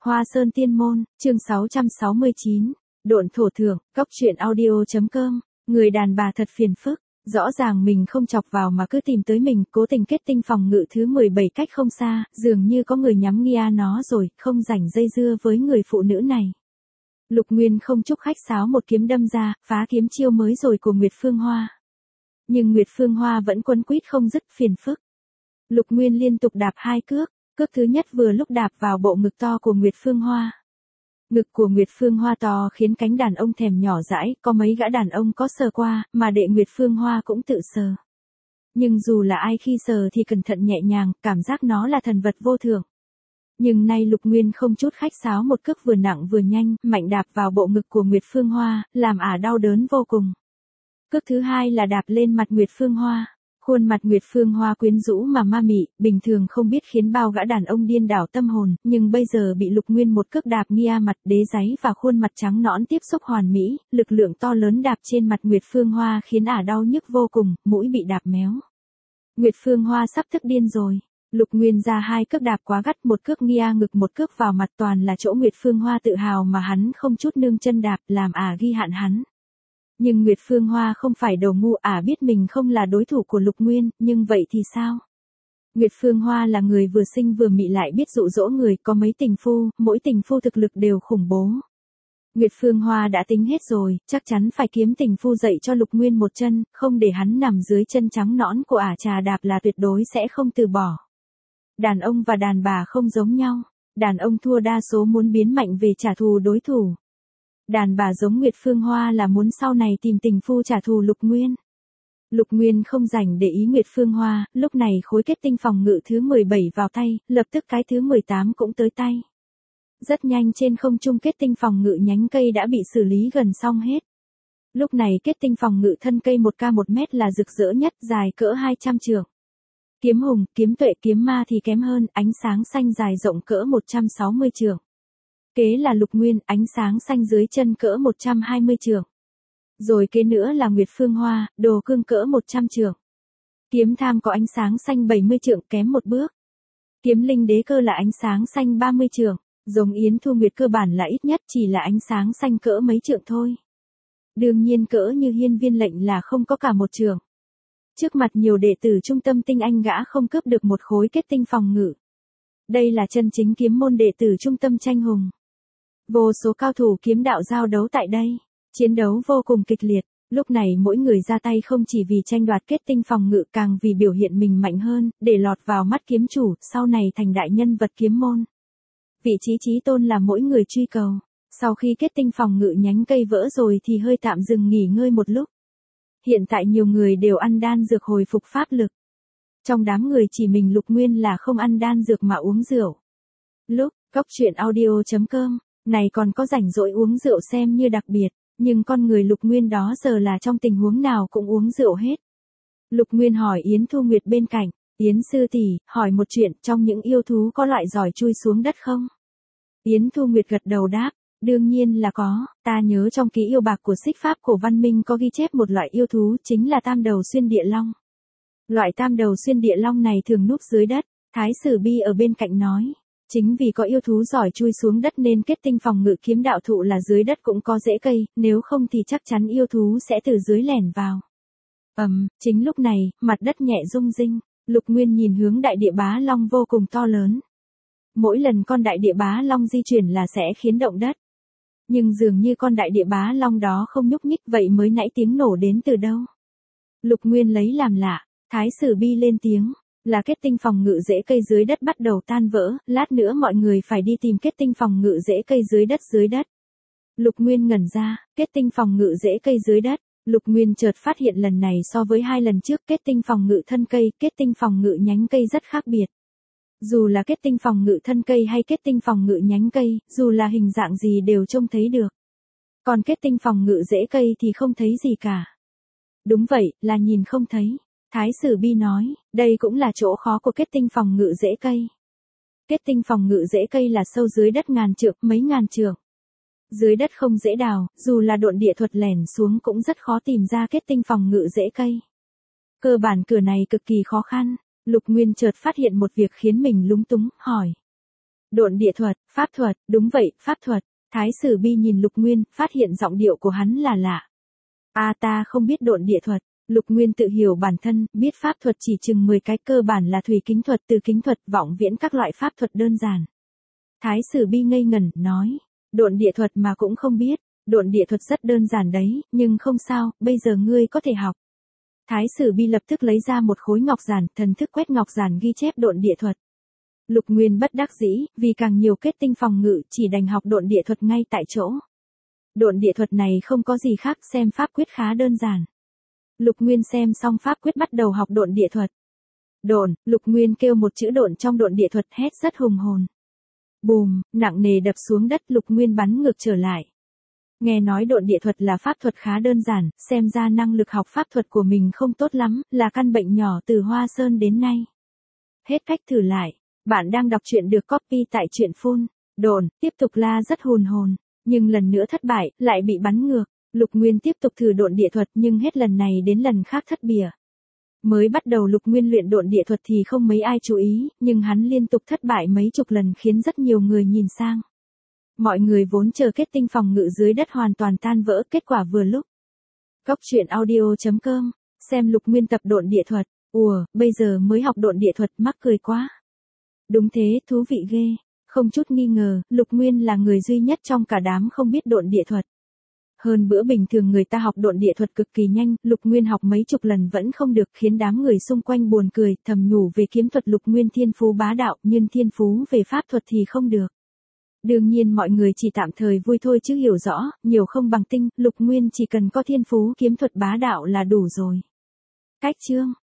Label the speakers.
Speaker 1: Hoa Sơn Tiên Môn, chương 669, Độn Thổ Thượng, Cóc Truyện Audio.com, người đàn bà thật phiền phức, rõ ràng mình không chọc vào mà cứ tìm tới mình, cố tình kết tinh phòng ngự thứ 17 cách không xa, dường như có người nhắm nghe nó rồi, không rảnh dây dưa với người phụ nữ này. Lục Nguyên không chúc khách sáo một kiếm đâm ra, phá kiếm chiêu mới rồi của Nguyệt Phương Hoa. Nhưng Nguyệt Phương Hoa vẫn quấn quýt không dứt, phiền phức. Lục Nguyên liên tục đạp hai cước. Cước thứ nhất vừa lúc đạp vào bộ ngực to của Nguyệt Phương Hoa. Ngực của Nguyệt Phương Hoa to khiến cánh đàn ông thèm nhỏ dãi, có mấy gã đàn ông có sờ qua, mà đệ Nguyệt Phương Hoa cũng tự sờ. Nhưng dù là ai khi sờ thì cẩn thận nhẹ nhàng, cảm giác nó là thần vật vô thượng. Nhưng nay Lục Nguyên không chút khách sáo một cước vừa nặng vừa nhanh, mạnh đạp vào bộ ngực của Nguyệt Phương Hoa, làm ả đau đớn vô cùng. Cước thứ hai là đạp lên mặt Nguyệt Phương Hoa. Khuôn mặt Nguyệt Phương Hoa quyến rũ mà ma mị, bình thường không biết khiến bao gã đàn ông điên đảo tâm hồn, nhưng bây giờ bị Lục Nguyên một cước đạp nghia mặt, đế giấy và khuôn mặt trắng nõn tiếp xúc hoàn mỹ, lực lượng to lớn đạp trên mặt Nguyệt Phương Hoa khiến ả đau nhức vô cùng, mũi bị đạp méo. Nguyệt Phương Hoa sắp thức điên rồi. Lục Nguyên ra hai cước đạp quá gắt, một cước nghia ngực, một cước vào mặt, toàn là chỗ Nguyệt Phương Hoa tự hào mà hắn không chút nương chân đạp, làm ả ghi hạn hắn. Nhưng Nguyệt Phương Hoa không phải đồ ngu, ả biết mình không là đối thủ của Lục Nguyên, nhưng vậy thì sao? Nguyệt Phương Hoa là người vừa xinh vừa mị lại biết dụ dỗ người, có mấy tình phu, mỗi tình phu thực lực đều khủng bố. Nguyệt Phương Hoa đã tính hết rồi, chắc chắn phải kiếm tình phu dạy cho Lục Nguyên một chân, không để hắn nằm dưới chân trắng nõn của ả trà đạp là tuyệt đối sẽ không từ bỏ. Đàn ông và đàn bà không giống nhau, đàn ông thua đa số muốn biến mạnh về trả thù đối thủ. Đàn bà giống Nguyệt Phương Hoa là muốn sau này tìm tình phu trả thù Lục Nguyên. Lục Nguyên không rảnh để ý Nguyệt Phương Hoa, lúc này khối kết tinh phòng ngự thứ 17 vào tay, lập tức cái thứ 18 cũng tới tay. Rất nhanh trên không trung kết tinh phòng ngự nhánh cây đã bị xử lý gần xong hết. Lúc này kết tinh phòng ngự thân cây 1k1 mét là rực rỡ nhất, dài cỡ 200 trượng. Kiếm hùng, kiếm tuệ, kiếm ma thì kém hơn, ánh sáng xanh dài rộng cỡ 160 trượng. Kế là Lục Nguyên, ánh sáng xanh dưới chân cỡ 120 trượng. Rồi kế nữa là Nguyệt Phương Hoa, đồ cương cỡ 100 trượng. Kiếm tham có ánh sáng xanh 70 trượng, kém một bước. Kiếm linh đế cơ là ánh sáng xanh 30 trượng. Giống Yến Thu Nguyệt cơ bản là ít nhất chỉ là ánh sáng xanh cỡ mấy trượng thôi. Đương nhiên cỡ như Hiên Viên Lệnh là không có cả một trượng. Trước mặt nhiều đệ tử trung tâm tinh anh gã không cướp được một khối kết tinh phòng ngự. Đây là chân chính kiếm môn đệ tử trung tâm tranh hùng. Vô số cao thủ kiếm đạo giao đấu tại đây, chiến đấu vô cùng kịch liệt, lúc này mỗi người ra tay không chỉ vì tranh đoạt kết tinh phòng ngự, càng vì biểu hiện mình mạnh hơn, để lọt vào mắt kiếm chủ, sau này thành đại nhân vật kiếm môn. Vị trí chí tôn là mỗi người truy cầu. Sau khi kết tinh phòng ngự nhánh cây vỡ rồi thì hơi tạm dừng nghỉ ngơi một lúc. Hiện tại nhiều người đều ăn đan dược hồi phục pháp lực. Trong đám người chỉ mình Lục Nguyên là không ăn đan dược mà uống rượu. Lúc, Cóc Truyện Audio.com, này còn có rảnh rỗi uống rượu xem như đặc biệt, nhưng con người Lục Nguyên đó giờ là trong tình huống nào cũng uống rượu hết. Lục Nguyên hỏi Yến Thu Nguyệt bên cạnh, Yến sư tỷ, hỏi một chuyện, trong những yêu thú có loại giỏi chui xuống đất không? Yến Thu Nguyệt gật đầu đáp, đương nhiên là có, ta nhớ trong ký yêu bạc của Xích Pháp Cổ Văn Minh có ghi chép một loại yêu thú chính là tam đầu xuyên địa long. Loại tam đầu xuyên địa long này thường núp dưới đất, Thái Sử Bi ở bên cạnh nói. Chính vì có yêu thú giỏi chui xuống đất nên kết tinh phòng ngự kiếm đạo thụ là dưới đất cũng có rễ cây, nếu không thì chắc chắn yêu thú sẽ từ dưới lẻn vào. Chính lúc này, mặt đất nhẹ rung rinh, Lục Nguyên nhìn hướng đại địa bá long vô cùng to lớn. Mỗi lần con đại địa bá long di chuyển là sẽ khiến động đất. Nhưng dường như con đại địa bá long đó không nhúc nhích, vậy mới nãy tiếng nổ đến từ đâu? Lục Nguyên lấy làm lạ, Thái Sử Bi lên tiếng. Là kết tinh phòng ngự rễ cây dưới đất bắt đầu tan vỡ, lát nữa mọi người phải đi tìm kết tinh phòng ngự rễ cây dưới đất dưới đất. Lục Nguyên ngẩn ra, kết tinh phòng ngự rễ cây dưới đất. Lục Nguyên chợt phát hiện lần này so với hai lần trước kết tinh phòng ngự thân cây, kết tinh phòng ngự nhánh cây rất khác biệt. Dù là kết tinh phòng ngự thân cây hay kết tinh phòng ngự nhánh cây, dù là hình dạng gì đều trông thấy được. Còn kết tinh phòng ngự rễ cây thì không thấy gì cả. Đúng vậy, là nhìn không thấy. Thái Sử Bi nói, đây cũng là chỗ khó của kết tinh phòng ngự rễ cây. Kết tinh phòng ngự rễ cây là sâu dưới đất ngàn trượng, mấy ngàn trượng. Dưới đất không dễ đào, dù là độn địa thuật lẻn xuống cũng rất khó tìm ra kết tinh phòng ngự rễ cây. Cơ bản cửa này cực kỳ khó khăn. Lục Nguyên chợt phát hiện một việc khiến mình lúng túng, hỏi. Độn địa thuật, pháp thuật, đúng vậy, pháp thuật. Thái Sử Bi nhìn Lục Nguyên, phát hiện giọng điệu của hắn là lạ. Ta không biết độn địa thuật. Lục Nguyên tự hiểu bản thân, biết pháp thuật chỉ chừng 10 cái, cơ bản là thủy kính thuật, từ kính thuật, vọng viễn các loại pháp thuật đơn giản. Thái Sử Bi ngây ngẩn, nói, độn địa thuật mà cũng không biết, độn địa thuật rất đơn giản đấy, nhưng không sao, bây giờ ngươi có thể học. Thái Sử Bi lập tức lấy ra một khối ngọc giản, thần thức quét ngọc giản ghi chép độn địa thuật. Lục Nguyên bất đắc dĩ, vì càng nhiều kết tinh phòng ngự, chỉ đành học độn địa thuật ngay tại chỗ. Độn địa thuật này không có gì khác, xem pháp quyết khá đơn giản. Lục Nguyên xem xong pháp quyết bắt đầu học độn địa thuật. Độn, Lục Nguyên kêu một chữ độn trong độn địa thuật, hét rất hùng hồn. Bùm, nặng nề đập xuống đất, Lục Nguyên bắn ngược trở lại. Nghe nói độn địa thuật là pháp thuật khá đơn giản, xem ra năng lực học pháp thuật của mình không tốt lắm, là căn bệnh nhỏ từ Hoa Sơn đến nay. Hết cách thử lại. Bạn đang đọc truyện được copy tại truyện phun. Độn, tiếp tục la rất hùng hồn, nhưng lần nữa thất bại, lại bị bắn ngược. Lục Nguyên tiếp tục thử độn địa thuật nhưng hết lần này đến lần khác thất bỉa. Mới bắt đầu Lục Nguyên luyện độn địa thuật thì không mấy ai chú ý, nhưng hắn liên tục thất bại mấy chục lần khiến rất nhiều người nhìn sang. Mọi người vốn chờ kết tinh phòng ngự dưới đất hoàn toàn tan vỡ, kết quả vừa lúc. Góc truyện audio.com, xem Lục Nguyên tập độn địa thuật, bây giờ mới học độn địa thuật, mắc cười quá. Đúng thế, thú vị ghê, không chút nghi ngờ, Lục Nguyên là người duy nhất trong cả đám không biết độn địa thuật. Hơn bữa bình thường người ta học độn địa thuật cực kỳ nhanh, Lục Nguyên học mấy chục lần vẫn không được, khiến đám người xung quanh buồn cười, thầm nhủ về kiếm thuật Lục Nguyên thiên phú bá đạo, nhưng thiên phú về pháp thuật thì không được. Đương nhiên mọi người chỉ tạm thời vui thôi chứ hiểu rõ, nhiều không bằng tinh, Lục Nguyên chỉ cần có thiên phú kiếm thuật bá đạo là đủ rồi. Cách chương